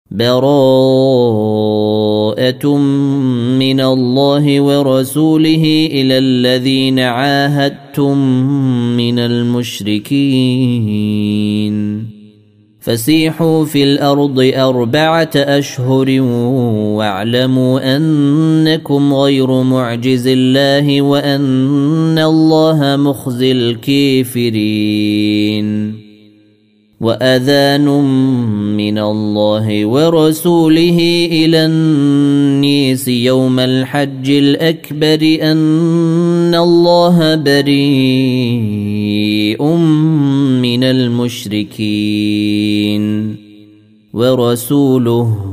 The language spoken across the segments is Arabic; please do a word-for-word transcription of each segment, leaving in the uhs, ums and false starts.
براءة من الله ورسوله إلى الذين عاهدتم من المشركين فسيحوا في الأرض أربعة أشهر واعلموا أنكم غير معجز الله وأن الله مخزي الكافرين وأذان من الله ورسوله إلى الناس يوم الحج الأكبر أن الله بريء من المشركين ورسوله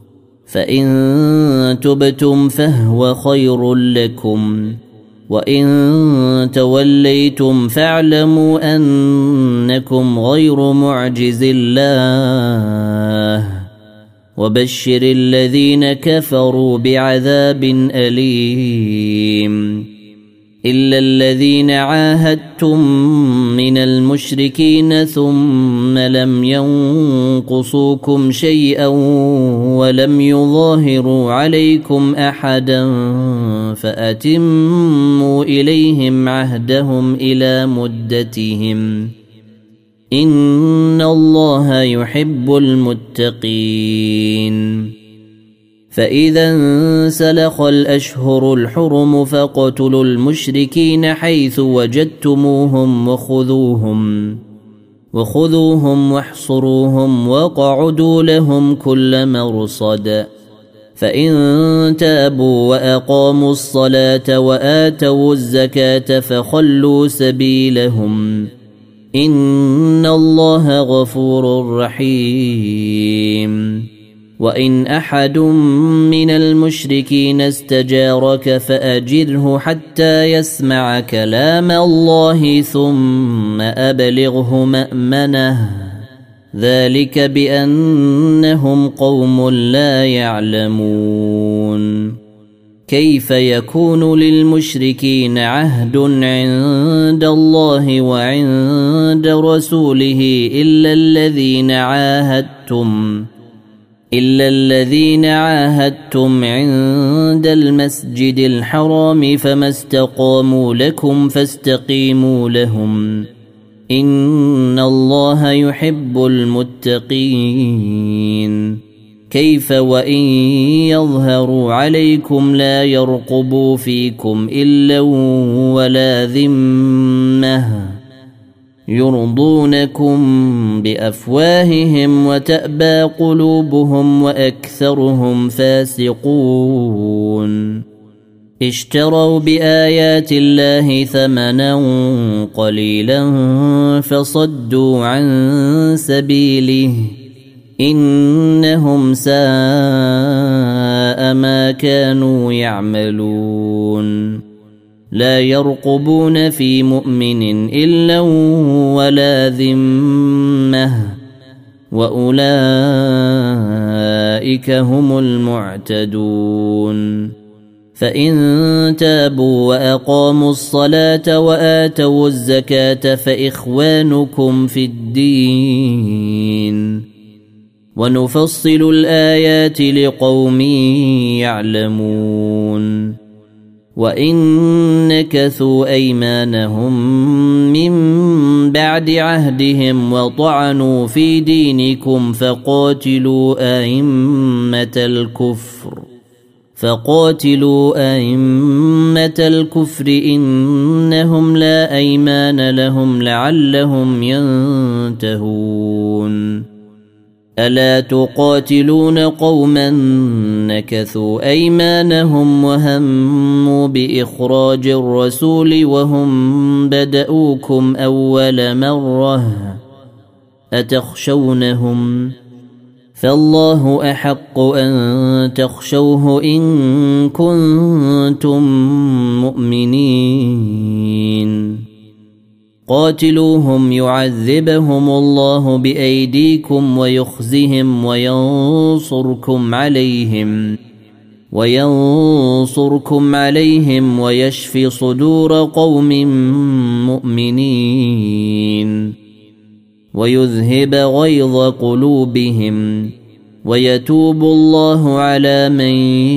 فإن تبتم فهو خير لكم وإن توليتم فاعلموا أنكم غير معجز الله وبشر الذين كفروا بعذاب أليم إلا الذين عاهدتم من المشركين ثم لم ينقصوكم شيئا ولم يظاهروا عليكم أحدا فأتموا إليهم عهدهم إلى مدتهم إن الله يحب المتقين فإذا انسلخ الأشهر الحرم فاقتلوا المشركين حيث وجدتموهم وخذوهم وخذوهم واحصروهم واقعدوا لهم كل مرصد فإن تابوا وأقاموا الصلاة وآتوا الزكاة فخلوا سبيلهم إن الله غفور رحيم وإن أحد من المشركين استجارك فأجره حتى يسمع كلام الله ثم أبلغه مأمنه ذلك بأنهم قوم لا يعلمون كيف يكون للمشركين عهد عند الله وعند رسوله إلا الذين عاهدتم إلا الذين عاهدتم عند المسجد الحرام فما استقاموا لكم فاستقيموا لهم إن الله يحب المتقين كيف وإن يظهروا عليكم لا يرقبوا فيكم إلا ولا ذمة يرضونكم بأفواههم وتأبى قلوبهم وأكثرهم فاسقون اشتروا بآيات الله ثمنا قليلا فصدوا عن سبيله إنهم ساء ما كانوا يعملون لا يرقبون في مؤمن إلا ولا ذمة وأولئك هم المعتدون فإن تابوا وأقاموا الصلاة وآتوا الزكاة فإخوانكم في الدين ونفصل الآيات لقوم يعلمون وإن نكثوا أيمانهم من بعد عهدهم وطعنوا في دينكم فقاتلوا أئمة الكفر فقاتلوا أئمة الكفر إنهم لا أيمان لهم لعلهم ينتهون ألا تقاتلون قوما نكثوا أيمانهم وهموا بإخراج الرسول وهم بدؤوكم أول مرة أتخشونهم فالله أحق أن تخشوه إن كنتم مؤمنين قاتلوهم يعذبهم الله بأيديكم ويخزهم وينصركم عليهم وينصركم عليهم ويشفي صدور قوم مؤمنين ويذهب غيظ قلوبهم ويتوب الله على من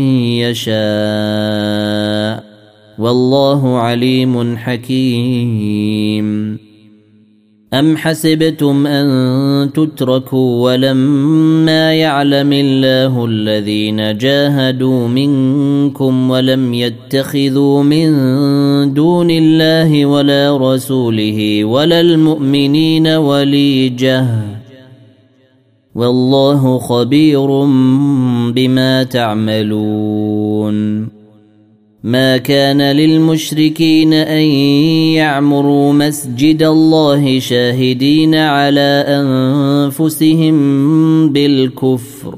يشاء والله عليم حكيم. أم حسبتم أن تتركوا ولما يعلم الله الذين جاهدوا منكم ولم يتخذوا من دون الله ولا رسوله ولا المؤمنين وليجة والله خبير بما تعملون. ما كان للمشركين أن يعمروا مسجد الله شاهدين على أنفسهم بالكفر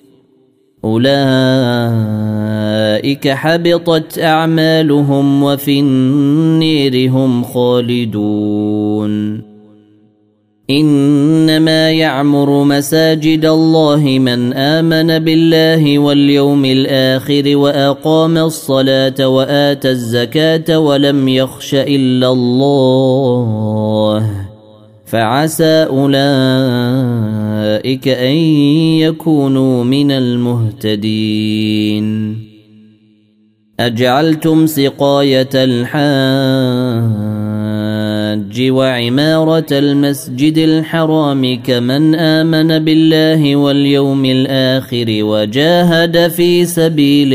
أولئك حبطت أعمالهم وفي النير هم خالدون. إنما يعمر مساجد الله من آمن بالله واليوم الآخر وأقام الصلاة وآتى الزكاة ولم يخش إلا الله فعسى أولئك أن يكونوا من المهتدين. أجعلتم سقاية الحاج وعمارة المسجد الحرام كمن آمن بالله واليوم الآخر وجاهد في سبيل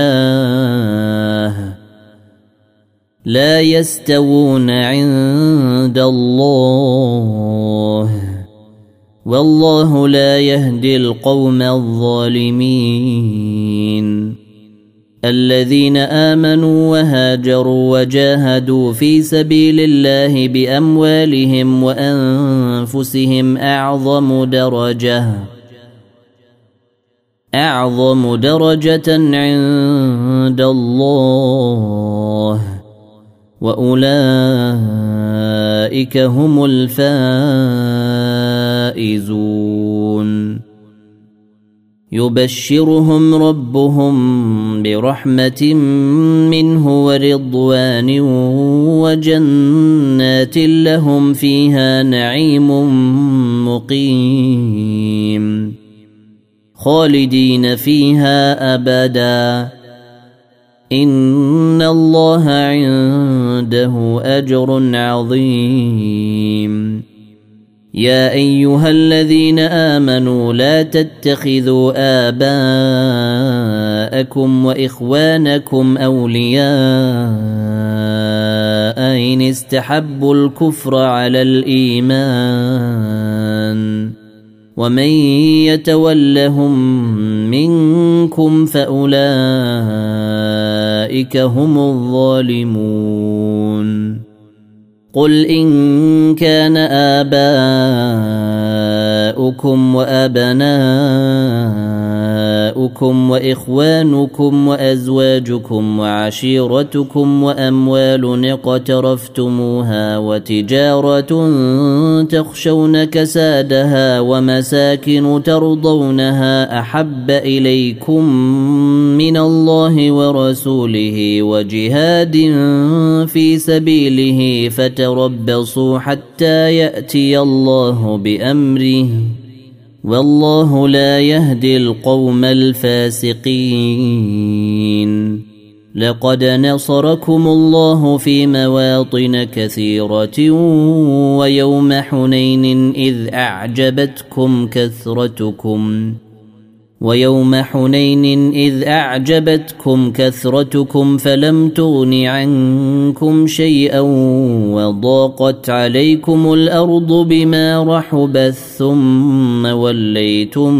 الله لا يستوون عند الله والله لا يهدي القوم الظالمين. الذين آمنوا وهاجروا وجاهدوا في سبيل الله بأموالهم وأنفسهم أعظم درجة أعظم درجة عند الله وأولئك هم الفائزون. يبشرهم ربهم برحمة منه ورضوان وجنات لهم فيها نعيم مقيم خالدين فيها أبدا إن الله عنده أجر عظيم. يا أيها الذين آمنوا لا تتخذوا آباءكم وإخوانكم أولياء إن استحبوا الكفر على الإيمان ومن يتولهم منكم فأولئك هم الظالمون. قل إن كان آباؤكم وأبناؤكم وإخوانكم وأزواجكم وعشيرتكم وأموال اقترفتموها وتجارة تخشون كسادها ومساكن ترضونها أحب إليكم من الله ورسوله وجهاد في سبيله فتربصوا حتى يأتي الله بأمره والله لا يهدي القوم الفاسقين. لقد نصركم الله في مواطن كثيرة ويوم حنين إذ أعجبتكم كثرتكم ويوم حنين إذ أعجبتكم كثرتكم فلم تغن عنكم شيئا وضاقت عليكم الأرض بما رحبت ثم وليتم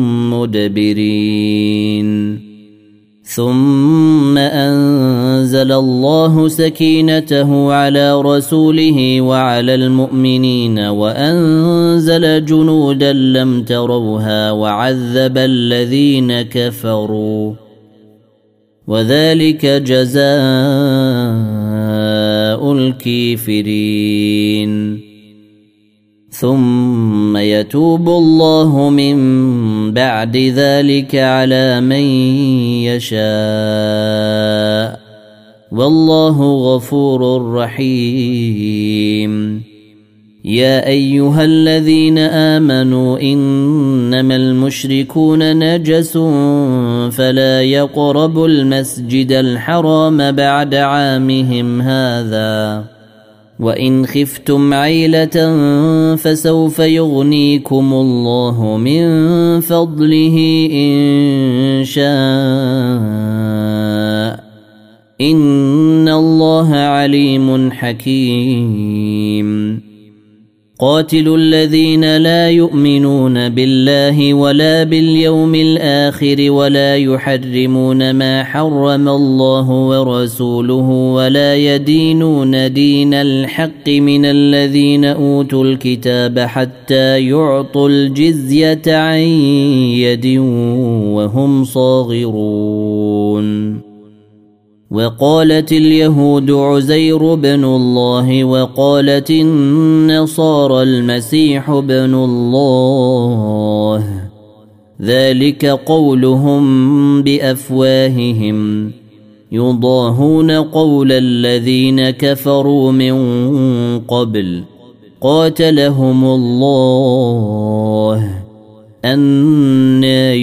مدبرين. ثم أنزل الله سكينته على رسوله وعلى المؤمنين وأنزل جنودا لم تروها وعذب الذين كفروا وذلك جزاء الكافرين. ثم يتوب الله من بعد ذلك على من يشاء والله غفور رحيم. يا أيها الذين آمنوا إنما المشركون نجس فلا يقربوا المسجد الحرام بعد عامهم هذا وإن خفتم عيلة فسوف يغنيكم الله من فضله إن شاء إن الله عليم حكيم قاتلوا الذين لا يؤمنون بالله ولا باليوم الآخر ولا يحرمون ما حرم الله ورسوله ولا يدينون دين الحق من الذين أوتوا الكتاب حتى يعطوا الجزية عن يد وهم صاغرون وقالت اليهود عزير بن الله وقالت النصارى المسيح ابن الله ذلك قولهم بأفواههم يضاهون قول الذين كفروا من قبل قاتلهم الله أنى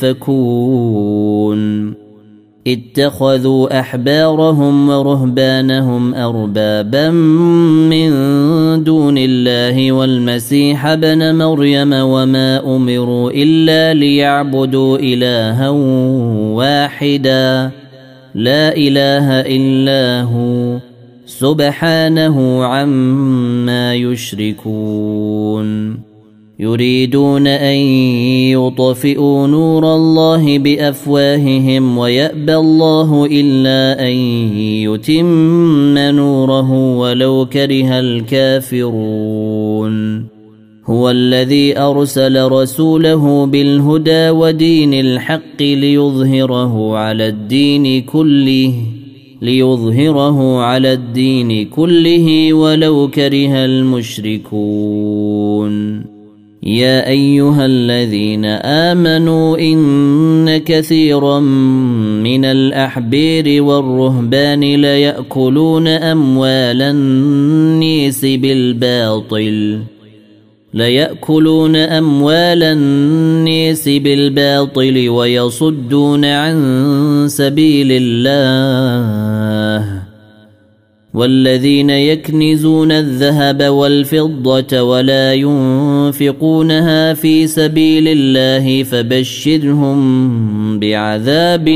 يؤفكون اتخذوا أحبارهم ورهبانهم أربابا من دون الله والمسيح ابن مريم وما أمروا إلا ليعبدوا إلها واحدا لا إله إلا هو سبحانه عما يشركون يريدون أن يطفئوا نور الله بأفواههم ويأبى الله إلا أن يتم نوره ولو كره الكافرون هو الذي أرسل رسوله بالهدى ودين الحق ليظهره على الدين كله ليظهره على الدين كله ولو كره المشركون يا أيها الذين آمنوا إن كثيرا من الأحبار والرهبان ليأكلون أموال الناس بالباطل ليأكلون أموال الناس بالباطل ويصدون عن سبيل الله والذين يكنزون الذهب والفضة ولا ينفقونها في سبيل الله فبشرهم بعذاب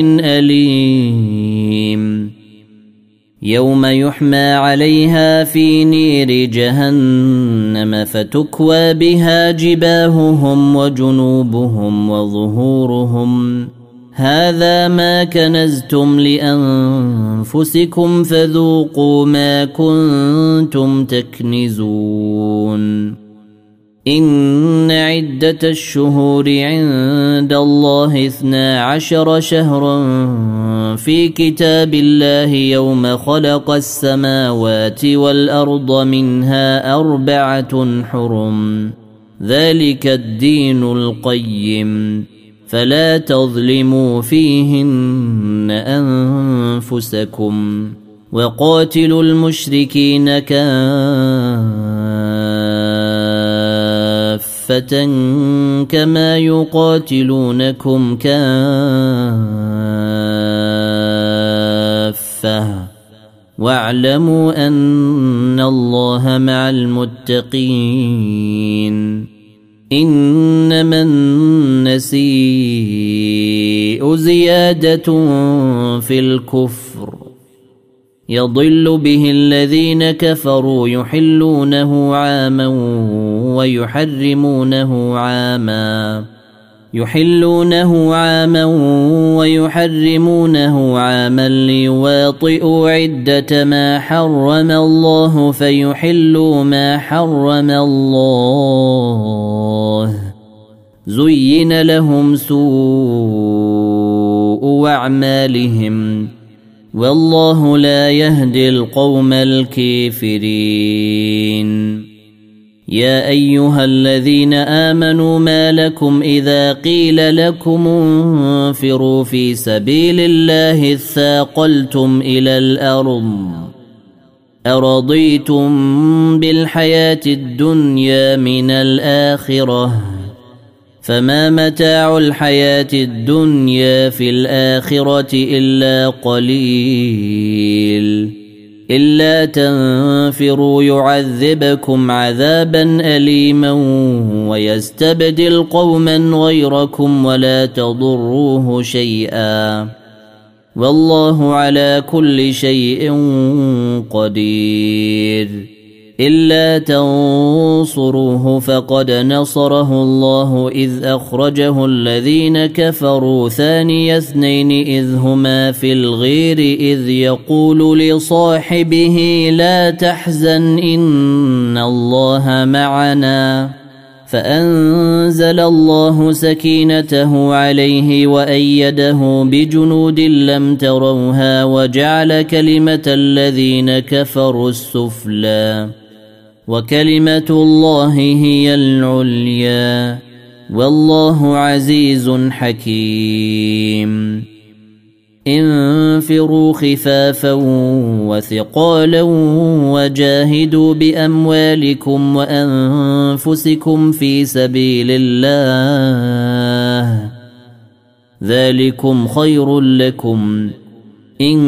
أليم يوم يحمى عليها في نير جهنم فتكوى بها جباههم وجنوبهم وظهورهم هذا ما كنزتم لأنفسكم فذوقوا ما كنتم تكنزون إن عدة الشهور عند الله اثنا عشر شهرا في كتاب الله يوم خلق السماوات والأرض منها أربعة حرم ذلك الدين القيم فلا تظلموا فيهن أنفسكم وقاتلوا المشركين كافة كما يقاتلونكم كافة واعلموا أن الله مع المتقين إنما النسيء زيادة في الكفر يضل به الذين كفروا يحلونه عاما ويحرمونه عاما يحلونه عاما ويحرمونه عاما ليواطئوا عدة ما حرم الله فيحلوا ما حرم الله زين لهم سوء أعمالهم والله لا يهدي القوم الكافرين يا أيها الذين آمنوا ما لكم إذا قيل لكم انفروا في سبيل الله اثاقلتم إلى الأرض أرضيتم بالحياة الدنيا من الآخرة فما متاع الحياة الدنيا في الآخرة إلا قليل إلا تنفروا يعذبكم عذابا أليما ويستبدل قوما غيركم ولا تضروه شيئا والله على كل شيء قدير إلا تنصروه فقد نصره الله إذ أخرجه الذين كفروا ثاني اثنين إذ هما في الغير إذ يقول لصاحبه لا تحزن إن الله معنا فأنزل الله سكينته عليه وأيده بجنود لم تروها وجعل كلمة الذين كفروا السفلى وكلمة الله هي العليا والله عزيز حكيم انفروا خفافا وثقالا وجاهدوا بأموالكم وأنفسكم في سبيل الله ذلكم خير لكم إن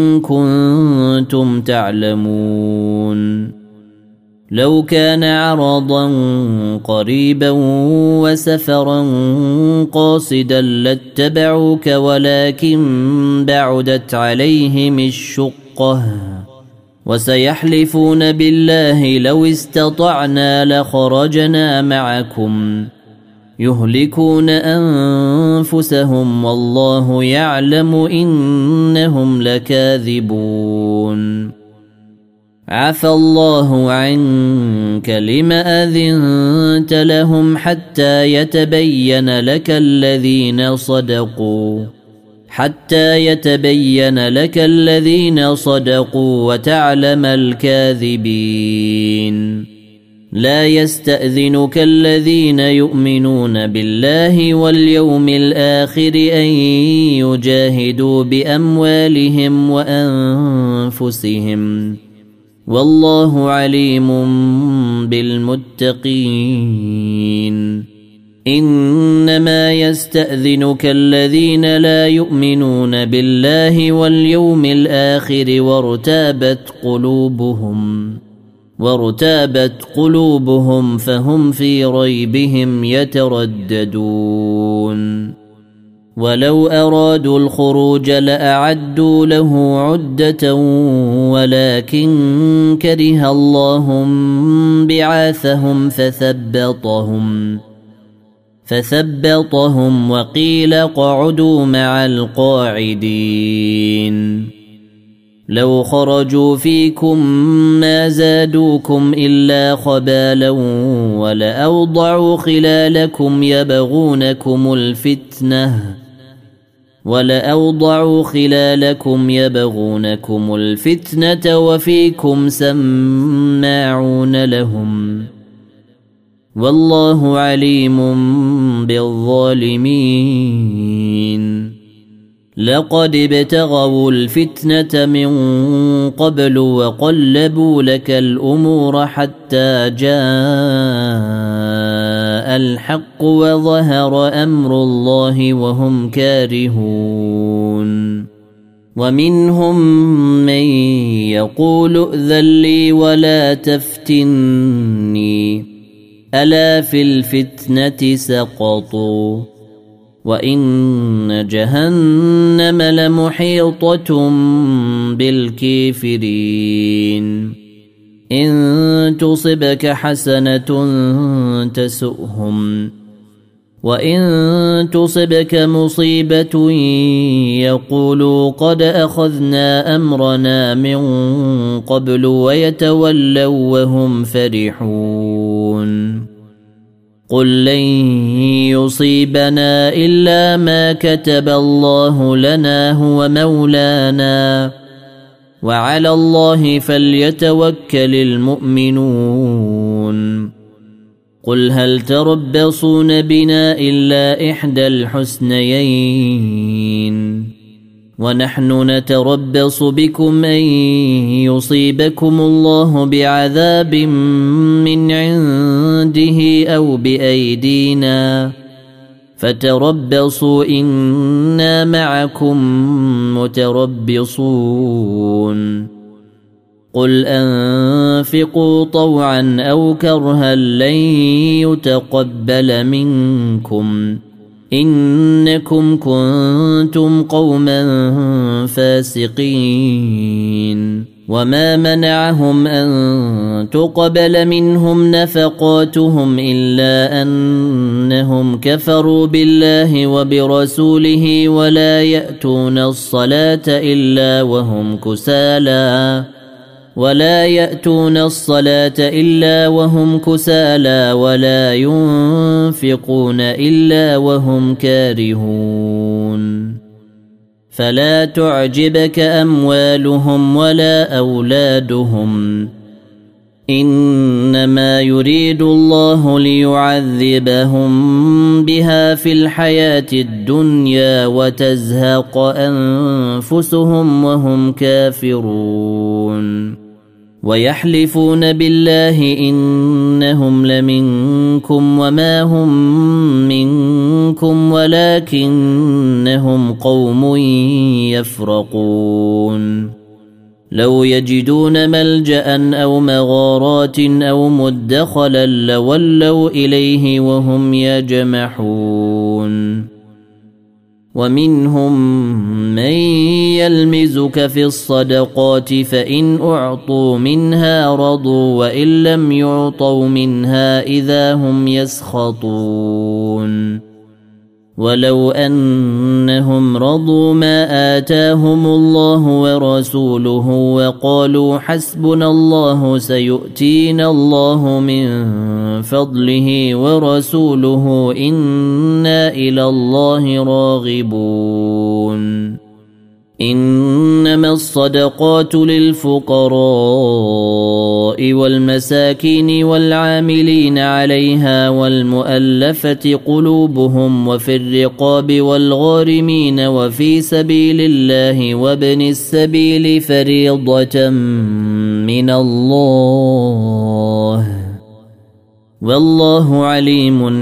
كنتم تعلمون لو كان عرضا قريبا وسفرا قاصدا لاتبعوك ولكن بعدت عليهم الشقة وسيحلفون بالله لو استطعنا لخرجنا معكم يهلكون أنفسهم والله يعلم إنهم لكاذبون عفى الله عنك لم أذنت لهم حتى يتبين لك الذين صدقوا حتى يتبين لك الذين صدقوا وتعلم الكاذبين لا يستأذنك الذين يؤمنون بالله واليوم الآخر أن يجاهدوا بأموالهم وأنفسهم والله عليم بالمتقين إنما يستأذنك الذين لا يؤمنون بالله واليوم الآخر وارتابت قلوبهم وارتابت قلوبهم فهم في ريبهم يترددون ولو أرادوا الخروج لأعدوا له عدة ولكن كره الله بعاثهم فثبطهم فثبطهم وقيل اقعدوا مع القاعدين لو خرجوا فيكم ما زادوكم إلا خبالا ولأوضعوا خلالكم يبغونكم الفتنة ولأوضعوا خلالكم يبغونكم الفتنة وفيكم سماعون لهم والله عليم بالظالمين لقد ابتغوا الفتنة من قبل وقلبوا لك الأمور حتى جاء الحق وظهر أمر الله وهم كارهون ومنهم من يقول ائذن لي ولا تفتني ألا في الفتنة سقطوا وإن جهنم لمحيطة بالكافرين إن تصبك حسنة تسؤهم وإن تصبك مصيبة يقولوا قد أخذنا أمرنا من قبل ويتولوا وهم فرحون قل لن يصيبنا إلا ما كتب الله لنا هو مولانا وعلى الله فليتوكل المؤمنون قل هل تربصون بنا إلا إحدى الحسنيين ونحن نتربص بكم أن يصيبكم الله بعذاب من عنده أو بأيدينا فتربصوا إنا معكم متربصون قل أنفقوا طوعا أو كرها لن يتقبل منكم إنكم كنتم قوما فاسقين وما منعهم أن تقبل منهم نفقاتهم إلا أنهم كفروا بالله وبرسوله ولا يأتون الصلاة إلا وهم كسالى ولا يأتون الصلاة إلا وهم كسالى ولا ينفقون إلا وهم كارهون فلا تعجبك أموالهم ولا أولادهم إنما يريد الله ليعذبهم بها في الحياة الدنيا وتزهق أنفسهم وهم كافرون ويحلفون بالله إنهم لمنكم وما هم منكم ولكنهم قوم يفرقون لو يجدون ملجأ أو مغارات أو مدخلا لولوا إليه وهم يجمحون ومنهم من يلمزك في الصدقات فإن أعطوا منها رضوا وإن لم يعطوا منها إذا هم يسخطون ولو أنهم رضوا ما آتاهم الله ورسوله وقالوا حسبنا الله سيؤتينا الله من فضله ورسوله إنا إلى الله راغبون إنما الصدقات للفقراء والمساكين والعاملين عليها والمؤلفة قلوبهم وفي الرقاب والغارمين وفي سبيل الله وابن السبيل فريضة من الله والله عليم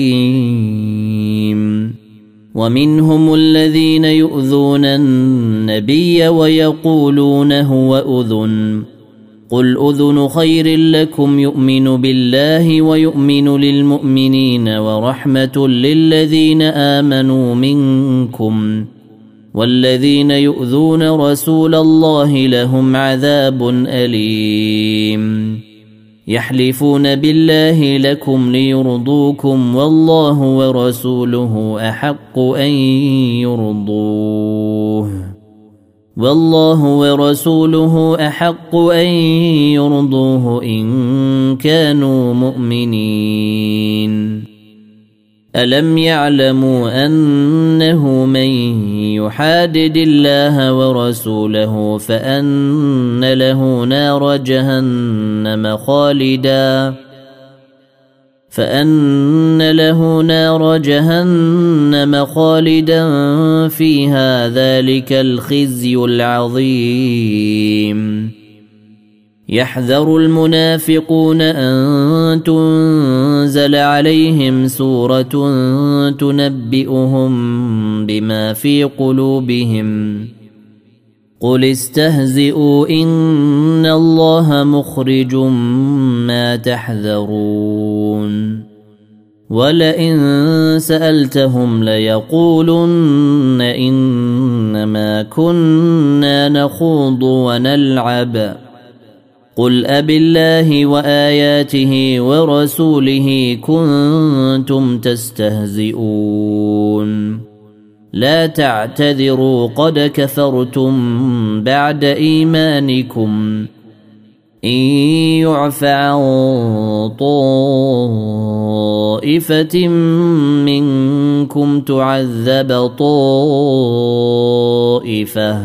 حكيم ومنهم الذين يؤذون النبي ويقولون هو أذن قل أذن خير لكم يؤمن بالله ويؤمن للمؤمنين ورحمة للذين آمنوا منكم والذين يؤذون رسول الله لهم عذاب أليم يحلفون بالله لكم ليرضوكم والله ورسوله أحق أن يرضوه والله ورسوله أحق أن يرضوه إن كانوا مؤمنين ألم يعلموا أنه من يحادد الله ورسوله فأن له نار جهنم خالدا فأن له نار جهنم خالدا فيها ذلك الخزي العظيم يحذر المنافقون أن تنزل عليهم سورة تنبئهم بما في قلوبهم قل استهزئوا إن الله مخرج ما تحذرون ولئن سألتهم ليقولن إنما كنا نخوض ونلعب قل أبالله وآياته ورسوله كنتم تستهزئون لا تعتذروا قد كفرتم بعد إيمانكم إن يعف عن طائفة منكم تعذب طائفة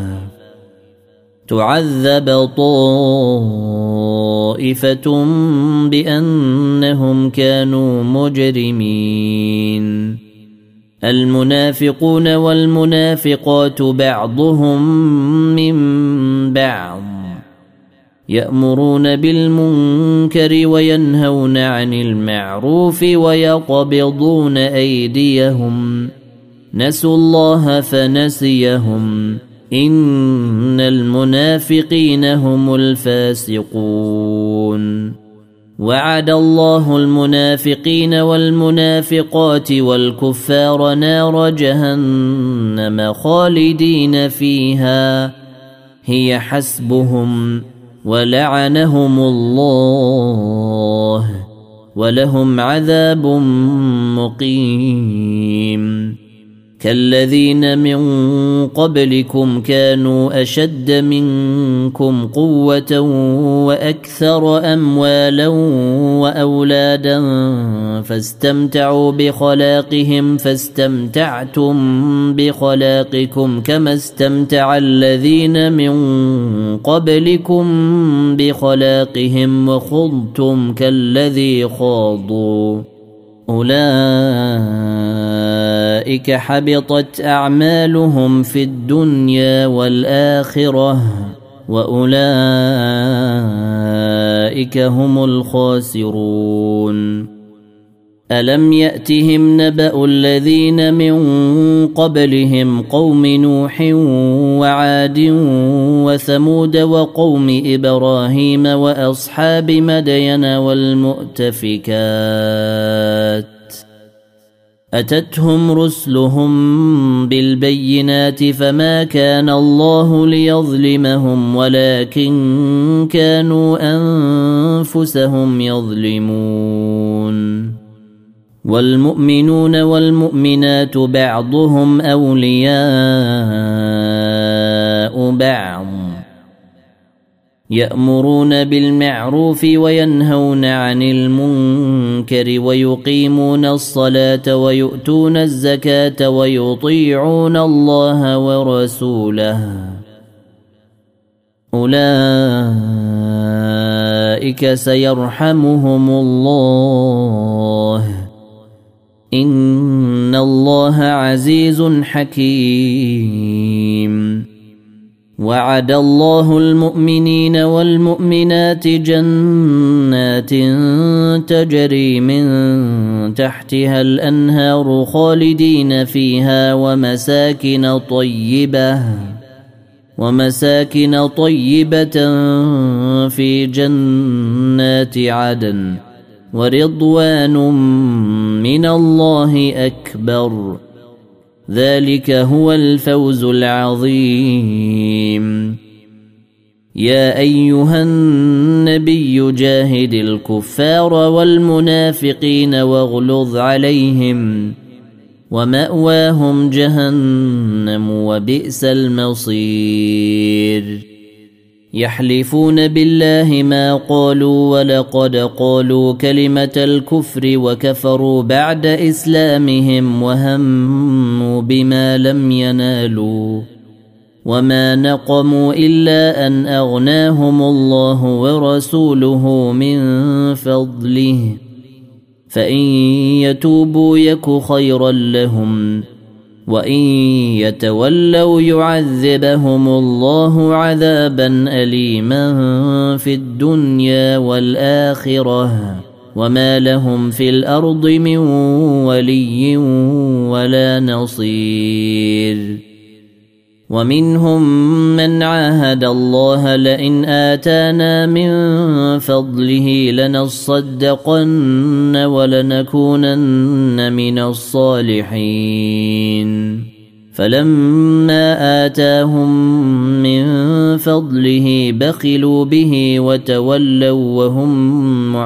تعذب طائفة بأنهم كانوا مجرمين المنافقون والمنافقات بعضهم من بعض يأمرون بالمنكر وينهون عن المعروف ويقبضون أيديهم نسوا الله فنسيهم إن المنافقين هم الفاسقون وعد الله المنافقين والمنافقات والكفار نار جهنم خالدين فيها هي حسبهم ولعنهم الله ولهم عذاب مقيم كالذين من قبلكم كانوا أشد منكم قوة وأكثر أموالا وأولادا فاستمتعوا بخلاقهم فاستمتعتم بخلاقكم كما استمتع الذين من قبلكم بخلاقهم وخضتم كالذي خاضوا أولئك حبطت أعمالهم في الدنيا والآخرة وأولئك هم الخاسرون ألم يأتهم نبأ الذين من قبلهم قوم نوح وعاد وثمود وقوم إبراهيم وأصحاب مدين والمؤتفكات أتتهم رسلهم بالبينات فما كان الله ليظلمهم ولكن كانوا أنفسهم يظلمون والمؤمنون والمؤمنات بعضهم أولياء بعض يأمرون بالمعروف وينهون عن المنكر ويقيمون الصلاة ويؤتون الزكاة ويطيعون الله ورسوله أولئك سيرحمهم الله إن الله عزيز حكيم وعد الله المؤمنين والمؤمنات جنات تجري من تحتها الأنهار خالدين فيها ومساكن طيبة ومساكن طيبة في جنات عدن ورضوان من الله أكبر ذلك هو الفوز العظيم يا أيها النبي جاهد الكفار والمنافقين واغلظ عليهم ومأواهم جهنم وبئس المصير يحلفون بالله ما قالوا ولقد قالوا كلمة الكفر وكفروا بعد إسلامهم وهموا بما لم ينالوا وما نقموا إلا أن أغناهم الله ورسوله من فضله فإن يتوبوا يك خيرا لهم وإن يتولوا يعذبهم الله عذابا أليما في الدنيا والآخرة وما لهم في الأرض من ولي ولا نصير ومنهم من عاهد الله لئن آتانا من فضله لنصدقن ولنكونن من الصالحين فلما آتاهم من فضله بخلوا به وتولوا وهم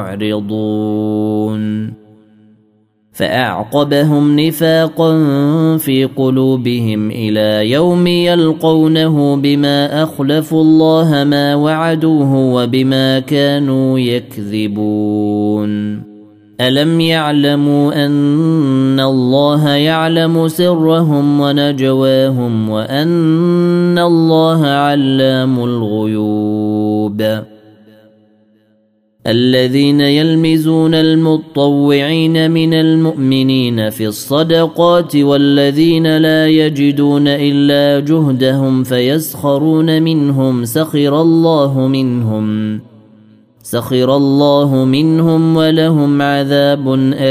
معرضون فأعقبهم نفاقا في قلوبهم إلى يوم يلقونه بما أخلفوا الله ما وعدوه وبما كانوا يكذبون ألم يعلموا أن الله يعلم سرهم ونجواهم وأن الله علام الغيوب الذين يلمزون المطوعين من المؤمنين في الصدقات والذين لا يجدون إلا جهدهم فيسخرون منهم سخر الله منهم سخر الله منهم ولهم عذاب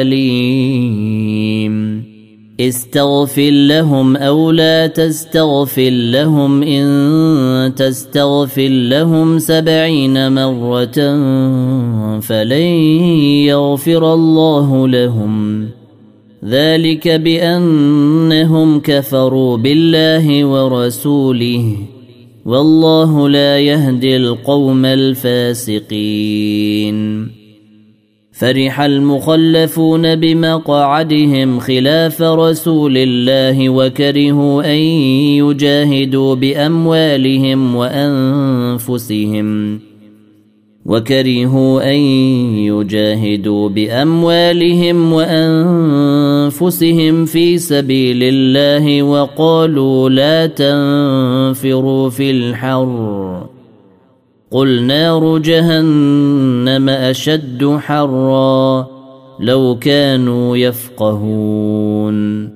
أليم استغفر لهم أو لا تستغفر لهم إن تستغفر لهم سبعين مرة فلن يغفر الله لهم ذلك بأنهم كفروا بالله ورسوله والله لا يهدي القوم الفاسقين فرح المخلفون بمقعدهم خلاف رسول الله وكرهوا أن يجاهدوا بأموالهم وأنفسهم وكرهوا أن يجاهدوا بأموالهم وأنفسهم في سبيل الله وقالوا لا تنفروا في الحر قل نار جهنم أشد حرا لو كانوا يفقهون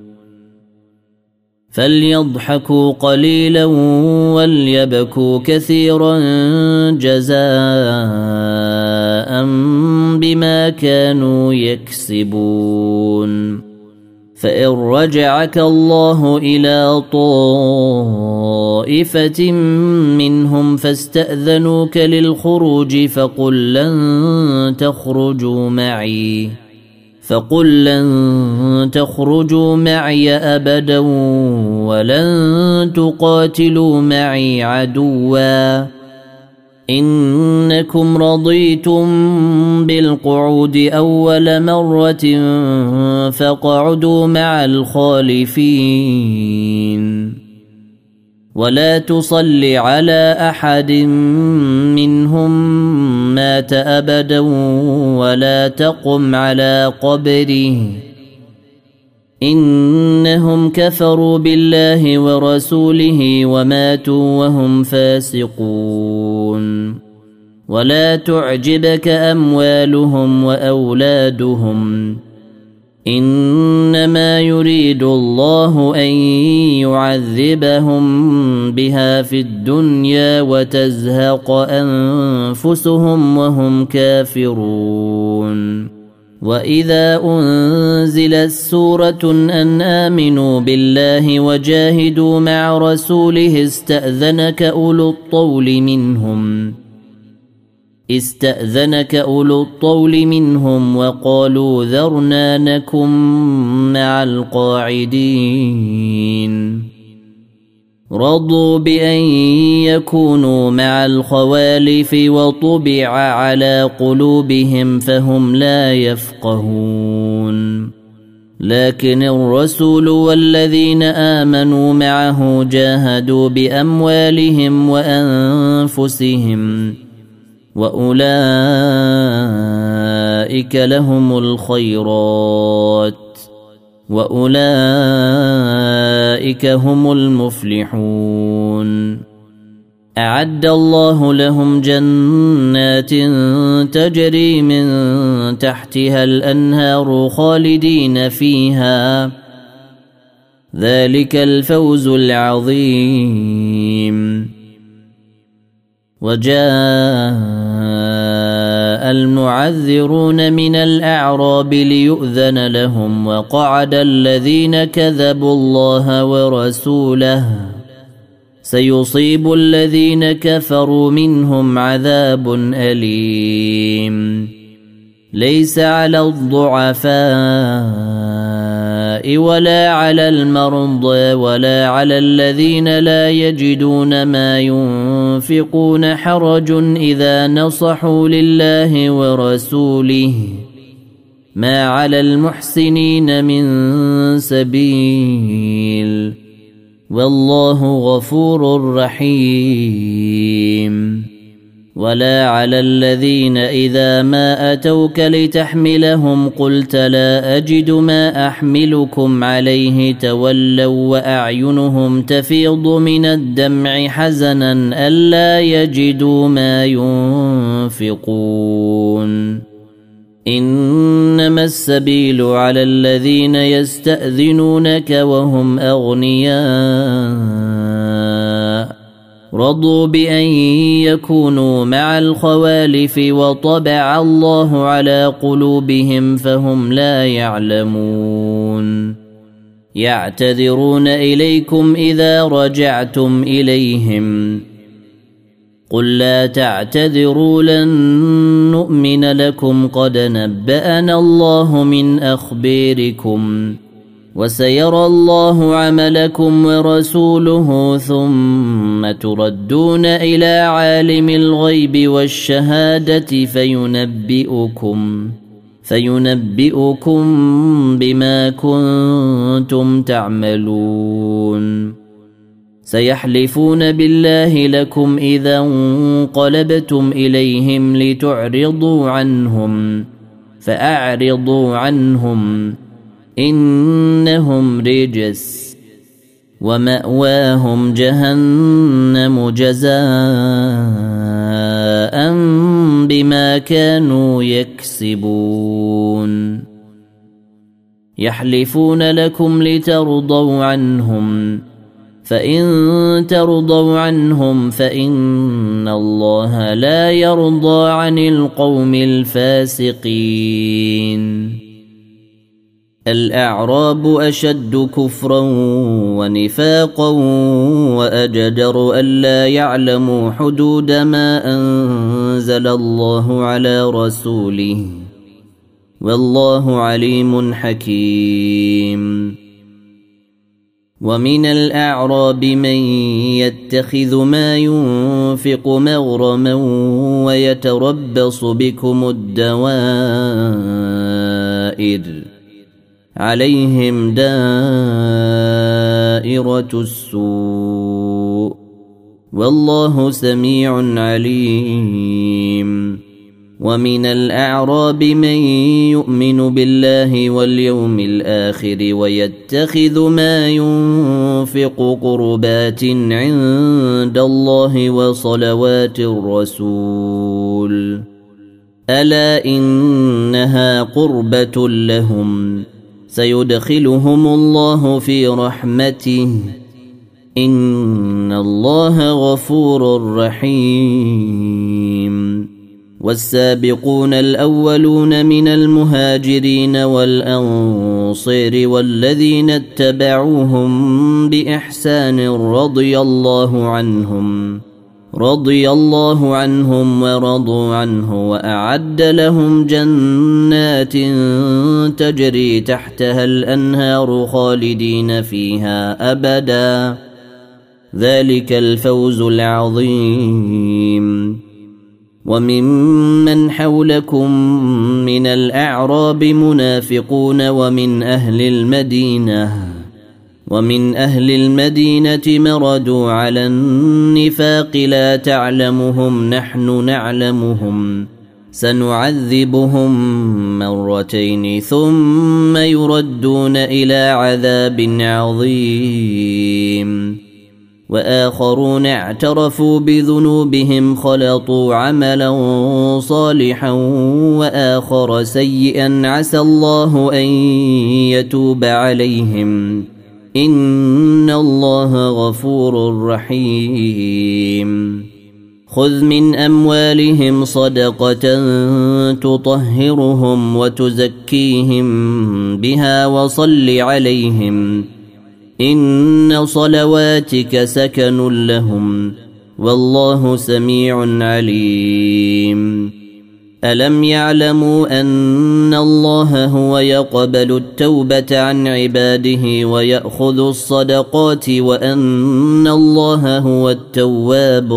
فليضحكوا قليلا وليبكوا كثيرا جزاء بما كانوا يكسبون فإن رجعك الله إلى طائفة منهم فاستأذنوك للخروج فقل لن تخرجوا معي فقل لن تخرجوا معي أبدا ولن تقاتلوا معي عدوا إنكم رضيتم بالقعود أول مرة فاقعدوا مع الخالفين ولا تصل على أحد منهم مات أبدا ولا تقم على قبره إنهم كفروا بالله ورسوله وماتوا وهم فاسقون ولا تعجبك أموالهم وأولادهم إنما يريد الله أن يعذبهم بها في الدنيا وتزهق أنفسهم وهم كافرون وإذا أنزلت سورة أن آمنوا بالله وجاهدوا مع رسوله استأذنك أولو الطول منهم استأذنك أولو الطول منهم وقالوا ذرنا نكن مع القاعدين رضوا بأن يكونوا مع الخوالف وطبع على قلوبهم فهم لا يفقهون لكن الرسول والذين آمنوا معه جاهدوا بأموالهم وأنفسهم وأولئك لهم الخيرات وأولئك هم المفلحون أعد الله لهم جنات تجري من تحتها الأنهار خالدين فيها ذلك الفوز العظيم وجاء المعذرون من الأعراب ليؤذن لهم وقعد الذين كذبوا الله ورسوله سيصيب الذين كفروا منهم عذاب أليم ليس على الضعفاء ولا على المرضى ولا على الذين لا يجدون ما ينفقون حرج إذا نصحوا لله ورسوله ما على المحسنين من سبيل والله غفور رحيم ولا على الذين إذا ما أتوك لتحملهم قلت لا أجد ما أحملكم عليه تولوا وأعينهم تفيض من الدمع حزنا ألا يجدوا ما ينفقون إنما السبيل على الذين يستأذنونك وهم أغنياء رضوا بأن يكونوا مع الخوالف وطبع الله على قلوبهم فهم لا يعلمون يعتذرون إليكم إذا رجعتم إليهم قل لا تعتذروا لن نؤمن لكم قد نبأنا الله من أخباركم وسيرى الله عملكم ورسوله ثم تردون إلى عالم الغيب والشهادة فينبئكم فينبئكم بما كنتم تعملون سيحلفون بالله لكم إذا انقلبتم إليهم لتعرضوا عنهم فأعرضوا عنهم إنهم رجس ومأواهم جهنم جزاء بما كانوا يكسبون يحلفون لكم لترضوا عنهم فإن ترضوا عنهم فإن الله لا يرضى عن القوم الفاسقين الأعراب أشد كفرا ونفاقا وأجدر ألا يعلموا حدود ما أنزل الله على رسوله والله عليم حكيم ومن الأعراب من يتخذ ما ينفق مغرما ويتربص بكم الدوائر عليهم دائرة السوء والله سميع عليم ومن الأعراب من يؤمن بالله واليوم الآخر ويتخذ ما ينفق قربات عند الله وصلوات الرسول ألا إنها قربة لهم سيدخلهم الله في رحمته إن الله غفور رحيم والسابقون الأولون من المهاجرين والأنصار والذين اتبعوهم بإحسان رضي الله عنهم رضي الله عنهم ورضوا عنه وأعد لهم جنات تجري تحتها الأنهار خالدين فيها أبدا ذلك الفوز العظيم وممن حولكم من الأعراب منافقون ومن أهل المدينة ومن أهل المدينة مردوا على النفاق لا تعلمهم نحن نعلمهم سنعذبهم مرتين ثم يردون إلى عذاب عظيم وآخرون اعترفوا بذنوبهم خلطوا عملا صالحا وآخر سيئا عسى الله أن يتوب عليهم إن الله غفور رحيم خذ من أموالهم صدقة تطهرهم وتزكيهم بها وصل عليهم إن صلواتك سكن لهم والله سميع عليم ألم يعلموا أن الله هو يقبل التوبة عن عباده ويأخذ الصدقات وأن الله هو التواب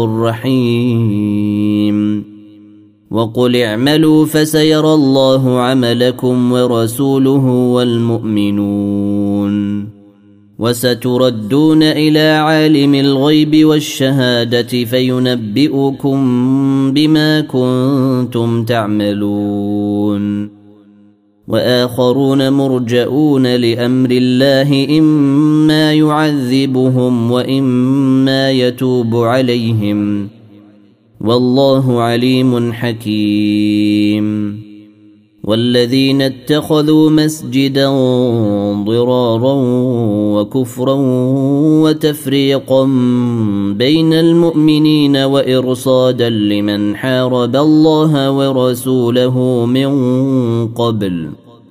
الرحيم وقل اعملوا فسيرى الله عملكم ورسوله والمؤمنون وستردون إلى عالم الغيب والشهادة فينبئكم بما كنتم تعملون وآخرون مرجئون لأمر الله إما يعذبهم وإما يتوب عليهم والله عليم حكيم والذين اتخذوا مسجدا ضرارا وكفرا وتفريقا بين المؤمنين وإرصادا لمن حارب الله ورسوله من قبل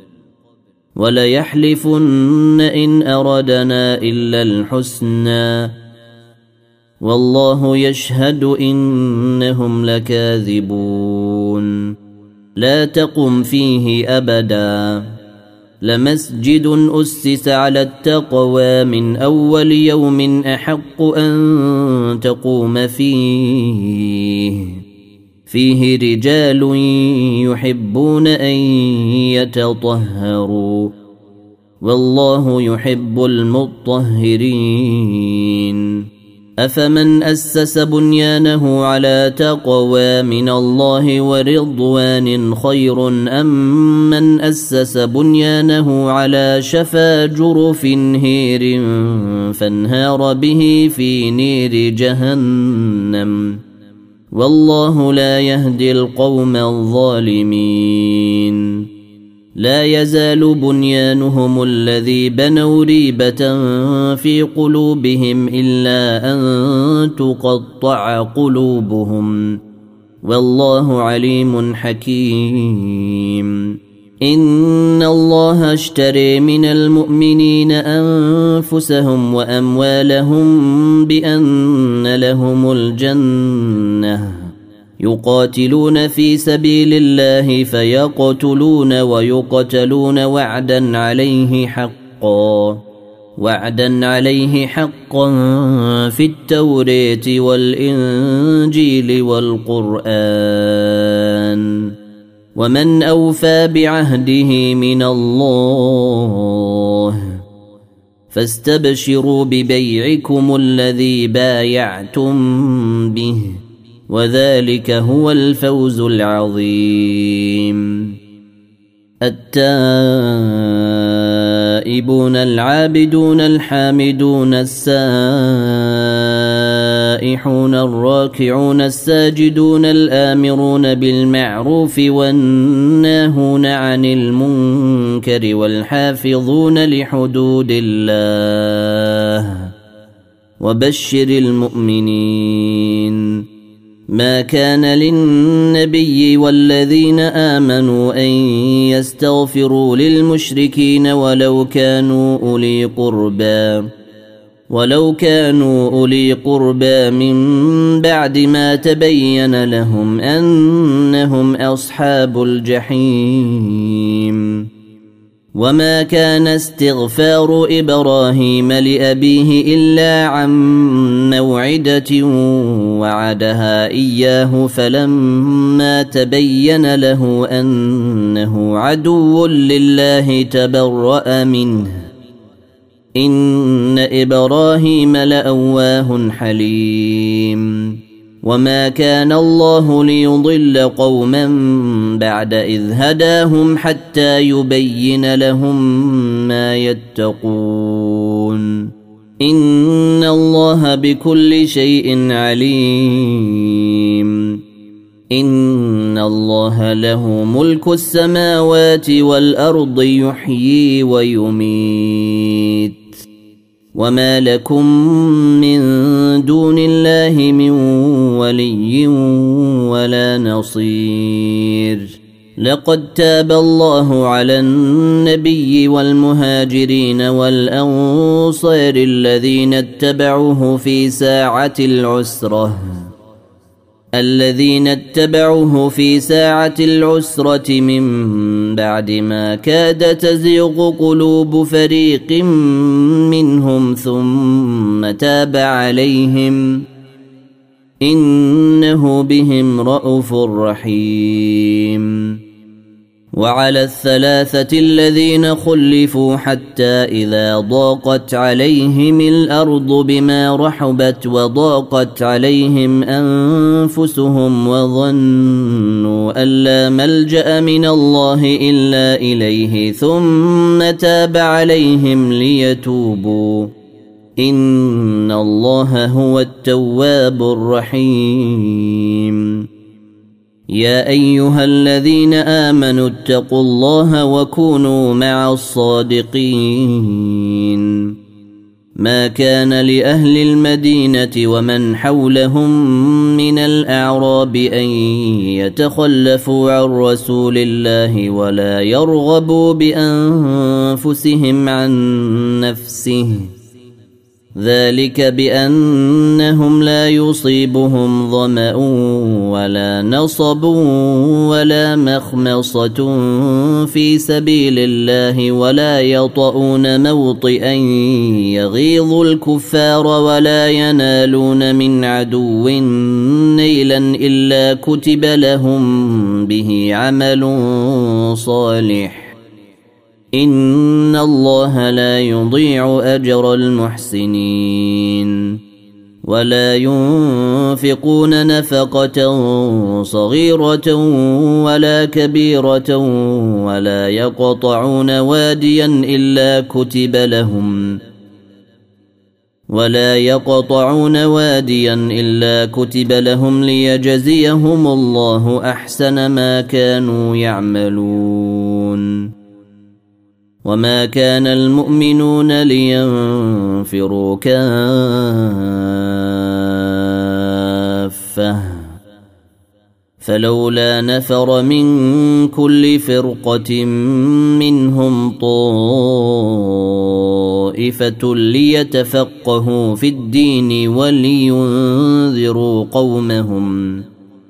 وليحلفن إن أردنا إلا الحسنى والله يشهد إنهم لكاذبون لا تقم فيه أبدا لمسجد أسس على التقوى من أول يوم أحق أن تقوم فيه فيه رجال يحبون أن يتطهروا والله يحب المطهرين أفمن أسس بنيانه على تقوى من الله ورضوان خير أم من أسس بنيانه على شفا جرف هير فانهار به في نير جهنم والله لا يهدي القوم الظالمين لا يزال بنيانهم الذي بنوا ريبة في قلوبهم إلا أن تقطع قلوبهم والله عليم حكيم إن الله اشتري من المؤمنين أنفسهم وأموالهم بأن لهم الجنة يقاتلون في سبيل الله فيقتلون ويقتلون وعدا عليه حقا وعدا عليه حقا في التوراة والإنجيل والقرآن ومن أوفى بعهده من الله فاستبشروا ببيعكم الذي بايعتم به وذلك هو الفوز العظيم التائبون العابدون الحامدون السائحون الراكعون الساجدون الآمرون بالمعروف والناهون عن المنكر والحافظون لحدود الله وبشر المؤمنين ما كان للنبي والذين آمنوا أن يستغفروا للمشركين ولو كانوا أولي قربى ولو كانوا أولي قربى من بعد ما تبين لهم أنهم أصحاب الجحيم وما كان استغفار إبراهيم لأبيه إلا عن موعدة وعدها إياه فلما تبين له أنه عدو لله تبرأ منه إن إبراهيم لأواه حليم وما كان الله ليضل قوما بعد إذ هداهم حتى يبين لهم ما يتقون إن الله بكل شيء عليم إن الله له ملك السماوات والأرض يحيي ويميت وما لكم من دون الله من ولي ولا نصير لقد تاب الله على النبي والمهاجرين والأنصار الذين اتبعوه في ساعة العسرة الذين اتبعوه في ساعة العسرة من بعد ما كاد تزيغ قلوب فريق منهم ثم تاب عليهم إنه بهم رءوف رحيم وعلى الثلاثة الذين خلفوا حتى إذا ضاقت عليهم الأرض بما رحبت وضاقت عليهم أنفسهم وظنوا أن لا ملجأ من الله إلا إليه ثم تاب عليهم ليتوبوا إن الله هو التواب الرحيم. يا أيها الذين آمنوا اتقوا الله وكونوا مع الصادقين. ما كان لأهل المدينة ومن حولهم من الأعراب أن يتخلفوا عن رسول الله ولا يرغبوا بأنفسهم عن نفسه ذلك بأنهم لا يصيبهم ظمأ ولا نصب ولا مخمصة في سبيل الله ولا يطؤون موطئا يغيظ الكفار ولا ينالون من عدو نيلا إلا كتب لهم به عمل صالح إن الله لا يضيع أجر المحسنين. ولا ينفقون نفقة صغيرة ولا كبيرة ولا يقطعون واديا إلا كتب لهم ولا يقطعون واديا إلا كتب لهم ليجزيهم الله أحسن ما كانوا يعملون. وما كان المؤمنون لينفروا كافة فلولا نفر من كل فرقة منهم طائفة ليتفقهوا في الدين ولينذروا قومهم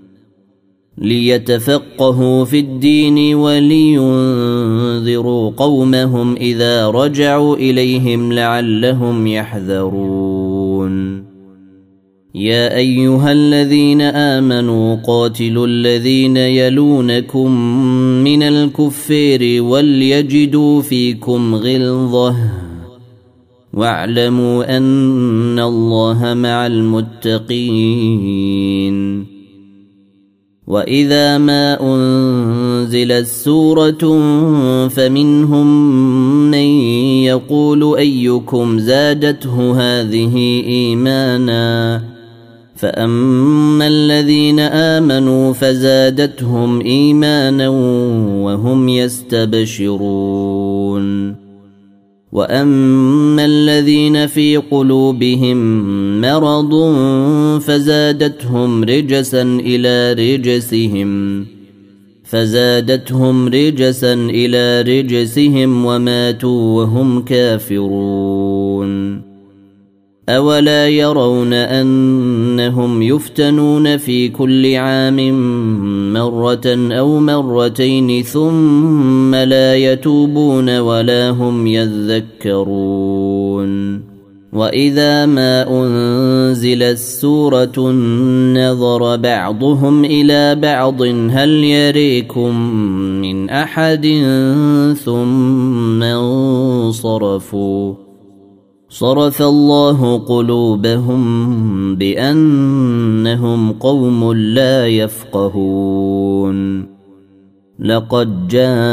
ليتفقهوا في الدين ولينذروا قومهم إذا رجعوا إليهم لعلهم يحذرون. يا أيها الذين آمنوا قاتلوا الذين يلونكم من الكفار وليجدوا فيكم غلظة واعلموا أن الله مع المتقين. وإذا ما أنزلت سورة فمنهم من يقول أيكم زادته هذه إيمانا فأما الذين آمنوا فزادتهم إيمانا وهم يستبشرون. وأما الذين في قلوبهم مرض فزادتهم رجسا إلى رجسهم فزادتهم رجسا إلى رجسهم وماتوا وهم كافرون. أولا يرون أنهم يفتنون في كل عام مرة أو مرتين ثم لا يتوبون ولا هم يذكرون. وإذا ما أنزلت سورة نظر بعضهم إلى بعض هل يريكم من أحد ثم انصرفوا صرف الله قلوبهم بأنهم قوم لا يفقهون. لقد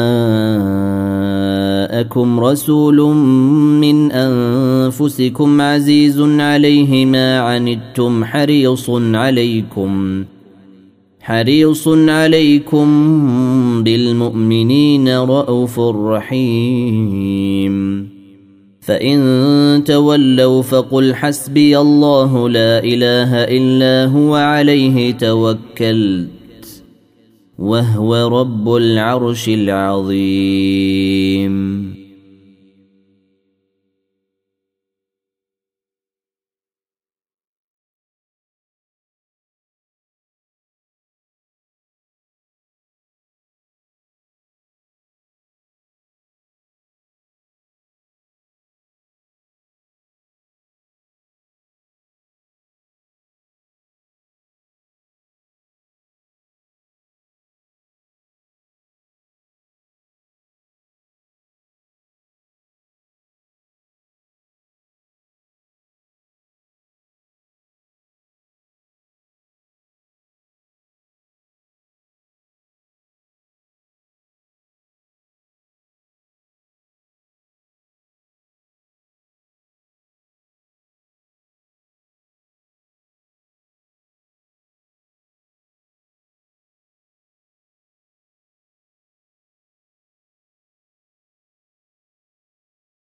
جاءكم رسول من أنفسكم عزيز عليه ما عنتم حريص عليكم حريص عليكم بالمؤمنين رءوف رحيم. فإن تولوا فقل حسبي الله لا إله إلا هو عليه توكلت وهو رب العرش العظيم.